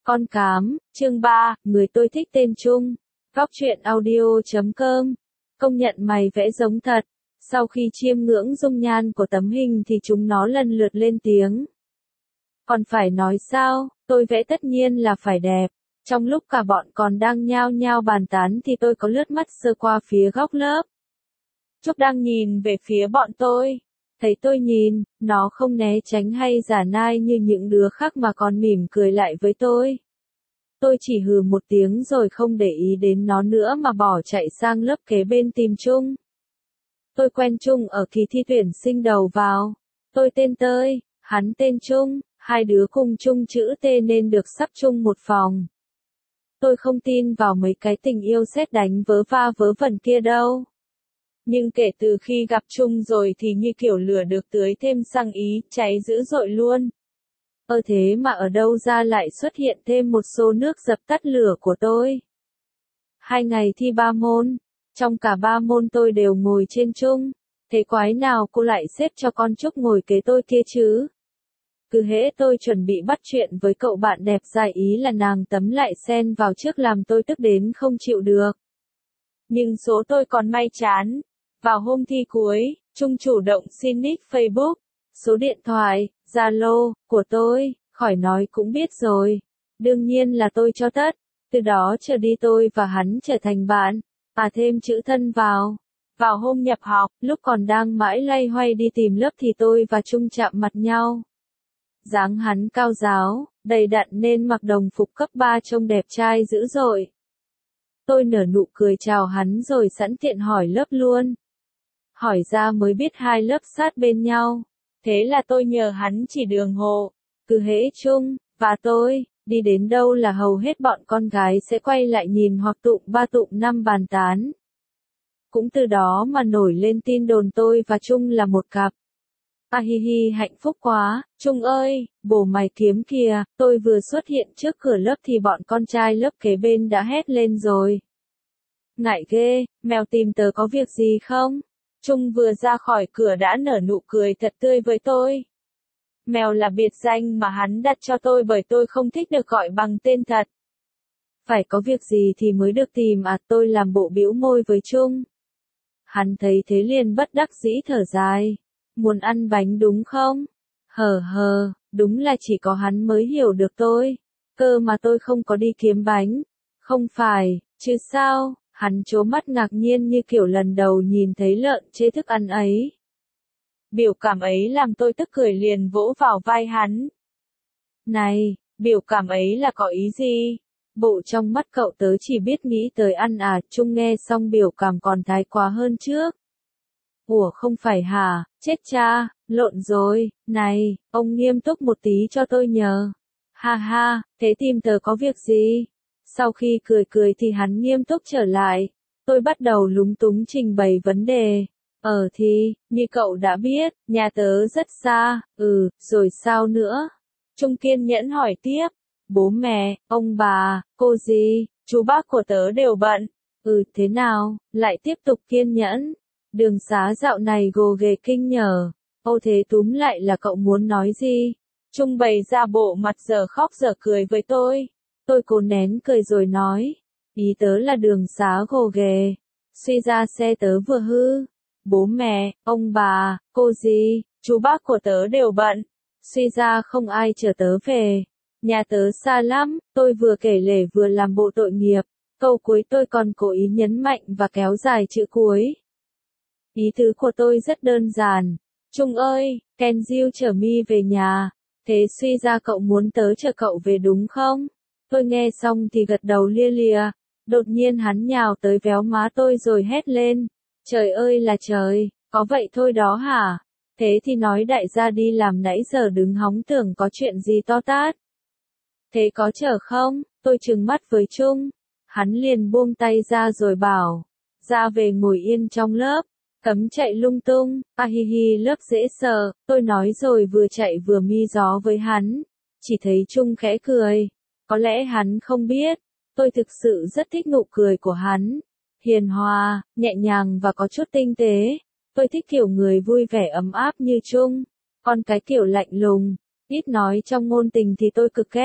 Con cám, chương 3, người tôi thích tên Trung. Góc truyện audio.com. Công nhận mày vẽ giống thật. Sau khi chiêm ngưỡng dung nhan của tấm hình thì chúng nó lần lượt lên tiếng. Còn phải nói sao, tôi vẽ tất nhiên là phải đẹp. Trong lúc cả bọn còn đang nhao nhao bàn tán thì tôi có lướt mắt sơ qua phía góc lớp. Trúc đang nhìn về phía bọn tôi. Thấy tôi nhìn, nó không né tránh hay giả nai như những đứa khác mà còn mỉm cười lại với tôi. Tôi chỉ hừ một tiếng rồi không để ý đến nó nữa mà bỏ chạy sang lớp kế bên tìm Trung. Tôi quen Trung ở kỳ thi tuyển sinh đầu vào. Tôi tên Tơi, hắn tên Trung, hai đứa cùng chung chữ T nên được sắp chung một phòng. Tôi không tin vào mấy cái tình yêu sét đánh vớ va vớ vẩn kia đâu. Nhưng kể từ khi gặp Trung rồi thì như kiểu lửa được tưới thêm xăng ý, cháy dữ dội luôn. Thế mà ở đâu ra lại xuất hiện thêm một số nước dập tắt lửa của tôi. 2 ngày thi 3 môn, trong cả 3 môn tôi đều ngồi trên Trung. Thế quái nào cô lại xếp cho con Trúc ngồi kế tôi kia chứ? Cứ hễ tôi chuẩn bị bắt chuyện với cậu bạn đẹp dại ý là nàng tấm lại xen vào trước làm tôi tức đến không chịu được. Nhưng số tôi còn may chán. Vào hôm thi cuối, Trung chủ động xin nick Facebook, số điện thoại, Zalo của tôi, khỏi nói cũng biết rồi. Đương nhiên là tôi cho tất. Từ đó trở đi tôi và hắn trở thành bạn, thêm chữ thân vào. Vào hôm nhập học, lúc còn đang mãi loay hoay đi tìm lớp thì tôi và Trung chạm mặt nhau. Dáng hắn cao ráo, đầy đặn nên mặc đồng phục cấp 3 trông đẹp trai dữ dội. Tôi nở nụ cười chào hắn rồi sẵn tiện hỏi lớp luôn. Hỏi ra mới biết hai lớp sát bên nhau. Thế là tôi nhờ hắn chỉ đường hộ. Cứ hễ Trung và tôi đi đến đâu là hầu hết bọn con gái sẽ quay lại nhìn hoặc tụm 3 tụm 5 bàn tán. Cũng từ đó mà nổi lên tin đồn tôi và Trung là một cặp. Hi hi, hạnh phúc quá. Trung ơi, bồ mày kiếm kìa. Tôi vừa xuất hiện trước cửa lớp thì bọn con trai lớp kế bên đã hét lên rồi. Ngại ghê, mèo tìm tớ có việc gì không? Trung vừa ra khỏi cửa đã nở nụ cười thật tươi với tôi. Mèo là biệt danh mà hắn đặt cho tôi bởi tôi không thích được gọi bằng tên thật. Phải có việc gì thì mới được tìm tôi làm bộ bĩu môi với Trung. Hắn thấy thế liền bất đắc dĩ thở dài. Muốn ăn bánh đúng không? Hờ, đúng là chỉ có hắn mới hiểu được tôi. Cơ mà tôi không có đi kiếm bánh. Không phải, chứ sao? Hắn trố mắt ngạc nhiên như kiểu lần đầu nhìn thấy lợn chê thức ăn ấy. Biểu cảm ấy làm tôi tức cười liền vỗ vào vai hắn. Này, biểu cảm ấy là có ý gì? Bộ trong mắt cậu tớ chỉ biết nghĩ tới ăn Trung nghe xong biểu cảm còn thái quá hơn trước. Ủa không phải hả, chết cha, lộn rồi, này, ông nghiêm túc một tí cho tôi nhờ. Ha ha, thế tìm tớ có việc gì? Sau khi cười thì hắn nghiêm túc trở lại. Tôi bắt đầu lúng túng trình bày vấn đề. Thì, như cậu đã biết, nhà tớ rất xa, rồi sao nữa? Trung kiên nhẫn hỏi tiếp. Bố mẹ, ông bà, cô dì, chú bác của tớ đều bận. Thế nào, lại tiếp tục kiên nhẫn. Đường xá dạo này gồ ghề kinh nhờ. Thế túm lại là cậu muốn nói gì? Trung bày ra bộ mặt giờ khóc giờ cười với tôi. Tôi cố nén cười rồi nói. Ý tớ là đường xá gồ ghề. Suy ra xe tớ vừa hư. Bố mẹ, ông bà, cô dì, chú bác của tớ đều bận. Suy ra không ai chở tớ về. Nhà tớ xa lắm. Tôi vừa kể lể vừa làm bộ tội nghiệp. Câu cuối tôi còn cố ý nhấn mạnh và kéo dài chữ cuối. Ý tứ của tôi rất đơn giản. Trung ơi, Kenjiu chở mi về nhà. Thế suy ra cậu muốn tớ chở cậu về đúng không? Tôi nghe xong thì gật đầu lia lịa. Đột nhiên hắn nhào tới véo má tôi rồi hét lên. Trời ơi là trời, có vậy thôi đó hả? Thế thì nói đại gia đi làm nãy giờ đứng hóng tưởng có chuyện gì to tát. Thế có chở không? Tôi trừng mắt với Trung. Hắn liền buông tay ra rồi bảo. Ra về ngồi yên trong lớp. Cấm chạy lung tung, hi hi lớp dễ sợ, tôi nói rồi vừa chạy vừa mi gió với hắn. Chỉ thấy Trung khẽ cười. Có lẽ hắn không biết, tôi thực sự rất thích nụ cười của hắn. Hiền hòa, nhẹ nhàng và có chút tinh tế. Tôi thích kiểu người vui vẻ ấm áp như Trung. Còn cái kiểu lạnh lùng, ít nói trong ngôn tình thì tôi cực ghét.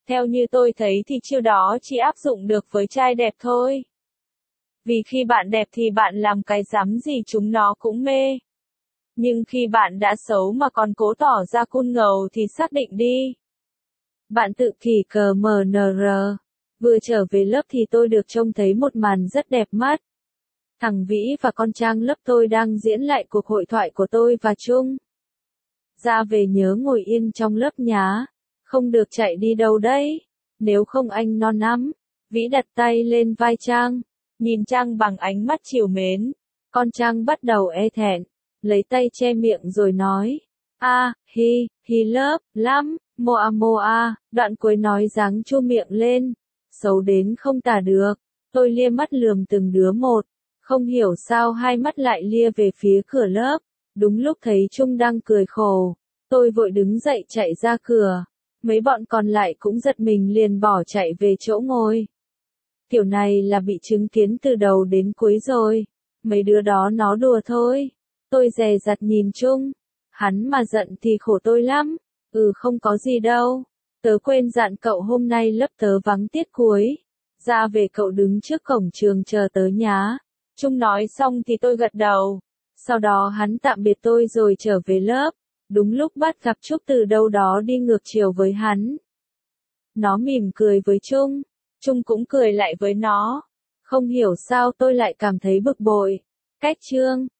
Theo như tôi thấy thì chiêu đó chỉ áp dụng được với trai đẹp thôi. Vì khi bạn đẹp thì bạn làm cái rắm gì chúng nó cũng mê. Nhưng khi bạn đã xấu mà còn cố tỏ ra cool ngầu thì xác định đi. Bạn tự kỷ cờ MNR. Vừa trở về lớp thì tôi được trông thấy một màn rất đẹp mắt. Thằng Vĩ và con Trang lớp tôi đang diễn lại cuộc hội thoại của tôi và Trung. Ra về nhớ ngồi yên trong lớp nhá. Không được chạy đi đâu đấy. Nếu không anh non lắm. Vĩ đặt tay lên vai Trang. Nhìn Trang bằng ánh mắt trìu mến. Con Trang bắt đầu e thẹn. Lấy tay che miệng rồi nói. Hi lớp, lắm, moa, đoạn cuối nói dáng chu miệng lên. Xấu đến không tả được. Tôi lia mắt lườm từng đứa một. Không hiểu sao hai mắt lại lia về phía cửa lớp. Đúng lúc thấy Trung đang cười khổ. Tôi vội đứng dậy chạy ra cửa. Mấy bọn còn lại cũng giật mình liền bỏ chạy về chỗ ngồi. Kiểu này là bị chứng kiến từ đầu đến cuối rồi. Mấy đứa đó nó đùa thôi. Tôi dè dặt nhìn Trung. Hắn mà giận thì khổ tôi lắm. Không có gì đâu. Tớ quên dặn cậu hôm nay lớp tớ vắng tiết cuối. Ra về cậu đứng trước cổng trường chờ tớ nhá. Trung nói xong thì tôi gật đầu. Sau đó hắn tạm biệt tôi rồi trở về lớp. Đúng lúc bắt gặp Trúc từ đâu đó đi ngược chiều với hắn. Nó mỉm cười với Trung. Trung cũng cười lại với nó. Không hiểu sao tôi lại cảm thấy bực bội. Cách chương